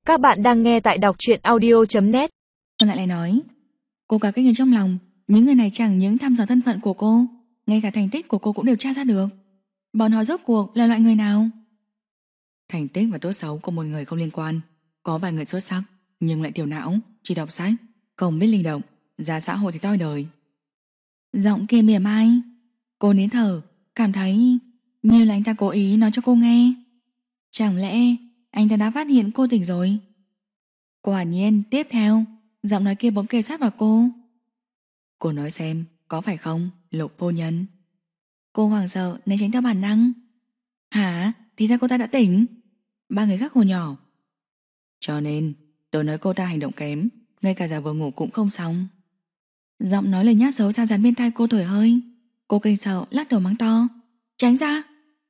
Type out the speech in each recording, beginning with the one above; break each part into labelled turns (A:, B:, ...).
A: Các bạn đang nghe tại đọc truyện audio.net.
B: Lại nói, cô cả kinh ở trong lòng, những người này chẳng những thăm dò thân phận của cô, ngay cả thành tích của cô cũng đều tra ra được. Bọn họ rốt cuộc là loại người nào? Thành tích và tốt xấu của một người không liên quan. Có vài người xuất sắc nhưng lại tiểu não, chỉ đọc sách, không biết linh động, ra xã hội thì toi đời. Giọng kia mỉa mai. Cô nín thở, cảm thấy như là anh ta cố ý nói cho cô nghe. Chẳng lẽ anh ta đã phát hiện cô tỉnh rồi? Quả nhiên tiếp theo, giọng nói kia bỗng kề sát vào cô. Cô nói xem, có phải không, Lục phu nhân? Cô hoảng sợ né tránh theo bản năng. Hả? Thì ra cô ta đã tỉnh. Ba người khác hồ nhỏ. Cho nên tôi nói cô ta hành động kém, ngay cả giả vờ ngủ cũng không xong. Giọng nói lời nhát xấu xa dán bên tai cô thổi hơi. Cô kinh sợ lắc đầu mắng to. Tránh ra.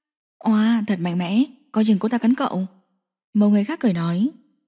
B: Oa, thật mạnh mẽ, coi chừng cô ta cắn cậu. Một người khác cười nói.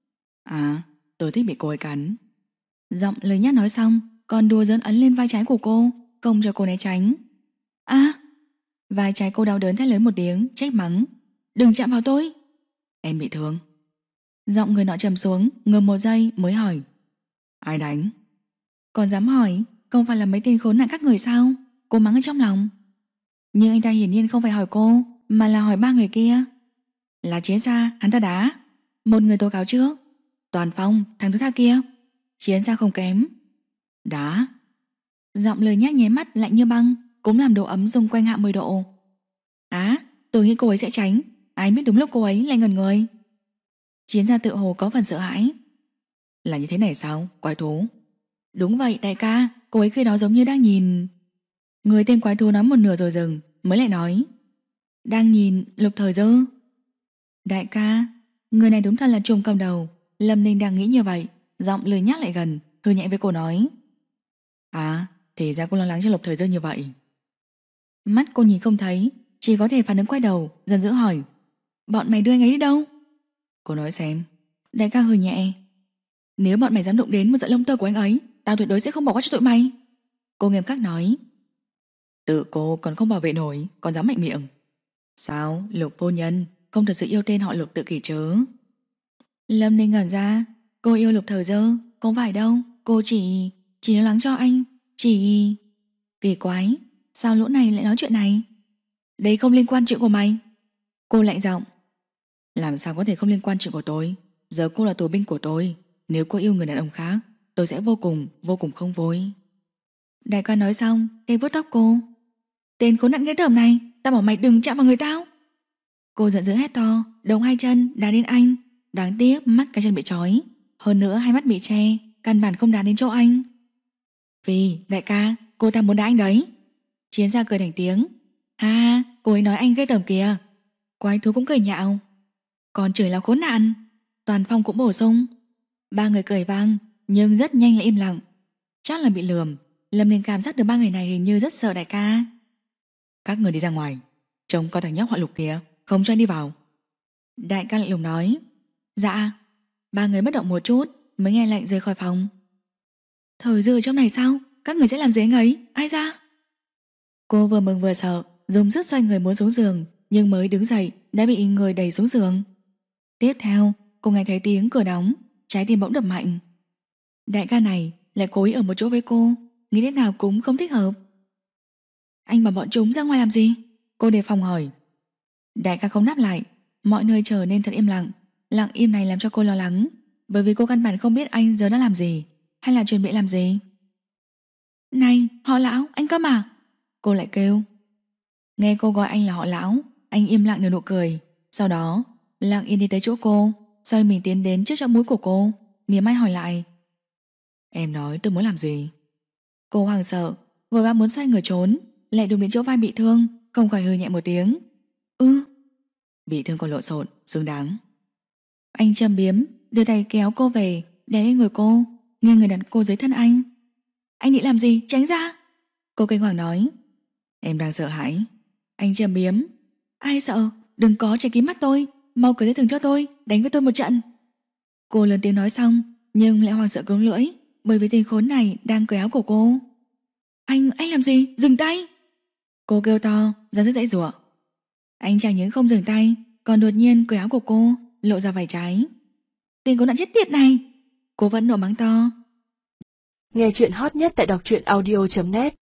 B: À, tôi thích bị cô ấy cắn. Giọng lời nhát nói xong, còn đùa giỡn ấn lên vai trái của cô, không cho cô né tránh. À, vai trái cô đau đớn thét lớn một tiếng, trách mắng. Đừng chạm vào tôi. Em bị thương. Giọng người nọ trầm xuống, ngừng một giây mới hỏi. Ai đánh? Còn dám hỏi, không phải là mấy tên khốn nạn các người sao? Cô mắng ở trong lòng. Nhưng anh ta hiển nhiên không phải hỏi cô, mà là hỏi ba người kia. Là Chiến Gia, hắn ta đá. Một người tố cáo trước. Toàn Phong, thằng thứ tha kia. Chiến Gia không kém. Đá. Giọng lời nhát nháy mắt lạnh như băng, cũng làm độ ấm xung quanh hạ 10 độ. Á, tôi nghĩ cô ấy sẽ tránh. Ai biết đúng lúc cô ấy lại ngẩn người. Chiến Gia tự hồ có phần sợ hãi. Là như thế này sao, quái thú? Đúng vậy đại ca, cô ấy khi đó giống như đang nhìn. Người tên quái thú nói một nửa rồi dừng, mới lại nói. Đang nhìn Lục Thời Dư. Đại ca, người này đúng thật là trùng cầm đầu. Lâm Ninh đang nghĩ như vậy, giọng lười nhắc lại gần, hư nhẹ với cô nói. À, thì ra cô lo lắng cho Lục Thời Dư như vậy. Mắt cô nhìn không thấy, chỉ có thể phản ứng quay đầu, giận dữ hỏi. Bọn mày đưa anh ấy đi đâu? Cô nói xem. Đại ca hừ nhẹ. Nếu bọn mày dám đụng đến một sợi lông tơ của anh ấy, tao tuyệt đối sẽ không bỏ qua cho tụi mày. Cô nghiêm khắc nói. Tự cô còn không bảo vệ nổi, còn dám mạnh miệng. Sao, Lục phu nhân không thật sự yêu tên họ Lục tự kỷ chớ? Lâm Ninh ngẩn ra. Cô yêu Lục Thời Dư, không phải đâu. Cô chỉ lo lắng cho anh. Chỉ... Kỳ quái, sao lũ này lại nói chuyện này? Đây không liên quan chuyện của mày. Cô lạnh giọng. Làm sao có thể không liên quan chuyện của tôi? Giờ cô là tù binh của tôi. Nếu cô yêu người đàn ông khác, tôi sẽ vô cùng không vui. Đại ca nói xong, tay vuốt tóc cô. Tên khốn nạn ghê tởm này, tao bảo mày đừng chạm vào người tao. Cô giận dữ hét to, đồng hai chân đá đến anh. Đáng tiếc mắt cái chân bị trói, hơn nữa hai mắt bị che, căn bản không đá đến chỗ anh. Vì đại ca, cô ta muốn đá anh đấy. Chiến Gia cười thành tiếng. Ha, cô ấy nói anh ghê tởm kìa. Quái thú cũng cười nhạo. Còn chửi là khốn nạn. Toàn Phong cũng bổ sung. Ba người cười vang, nhưng rất nhanh lại im lặng. Chắc là bị lườm. Lâm Ninh cảm giác được ba người này hình như rất sợ đại ca. Các người đi ra ngoài, trông có thằng nhóc họ Lục kìa, không cho anh đi vào. Đại ca lạnh lùng nói. Dạ. Ba người bất động một chút mới nghe lệnh rời khỏi phòng. Thời Dư ở trong này sao? Các người sẽ làm gì anh ấy? Ai ra? Cô vừa mừng vừa sợ, dùng sức xoay người muốn xuống giường, nhưng mới đứng dậy đã bị người đẩy xuống giường. Tiếp theo cô nghe thấy tiếng cửa đóng, trái tim bỗng đập mạnh. Đại ca này lại cố ý ở một chỗ với cô, nghĩ thế nào cũng không thích hợp. Anh bảo bọn chúng ra ngoài làm gì? Cô đề phòng hỏi. Đại ca không đáp lại. Mọi nơi trở nên thật im lặng. Lặng im này làm cho cô lo lắng, bởi vì cô căn bản không biết anh giờ đã làm gì, hay là chuẩn bị làm gì. Này, họ Lão, anh cơ mà. Cô lại kêu. Nghe cô gọi anh là họ Lão, anh im lặng nở nụ cười. Sau đó lặng yên đi tới chỗ cô, xoay mình tiến đến trước chỗ mũi của cô, mỉa mai hỏi lại. Em nói tôi muốn làm gì? Cô hoảng sợ, vội vã muốn xoay người trốn, lại đụng đến chỗ vai bị thương, không khỏi hừ nhẹ một tiếng. Bị thương còn lộn xộn, xứng đáng. Anh châm biếm, đưa tay kéo cô về, đè lên người cô, nghiêng người đặt cô dưới thân anh. Anh định làm gì? Tránh ra. Cô kinh hoàng nói. Em đang sợ hãi. Anh châm biếm. Ai sợ? Đừng có che kín mắt tôi, mau cởi dây thừng cho tôi, đánh với tôi một trận. Cô lớn tiếng nói xong, nhưng lại hoảng sợ cứng lưỡi, bởi vì tên khốn này đang cởi áo của cô. Anh làm gì? Dừng tay. Cô kêu to, ra sức dãy giụa. Anh chẳng những không dừng tay, còn đột nhiên cởi áo của cô, lộ ra vảy trái. Tên khốn nạn chết tiệt này! Cô vẫn nổ mắng to.
A: Nghe chuyện hot nhất tại đọc truyện audio.net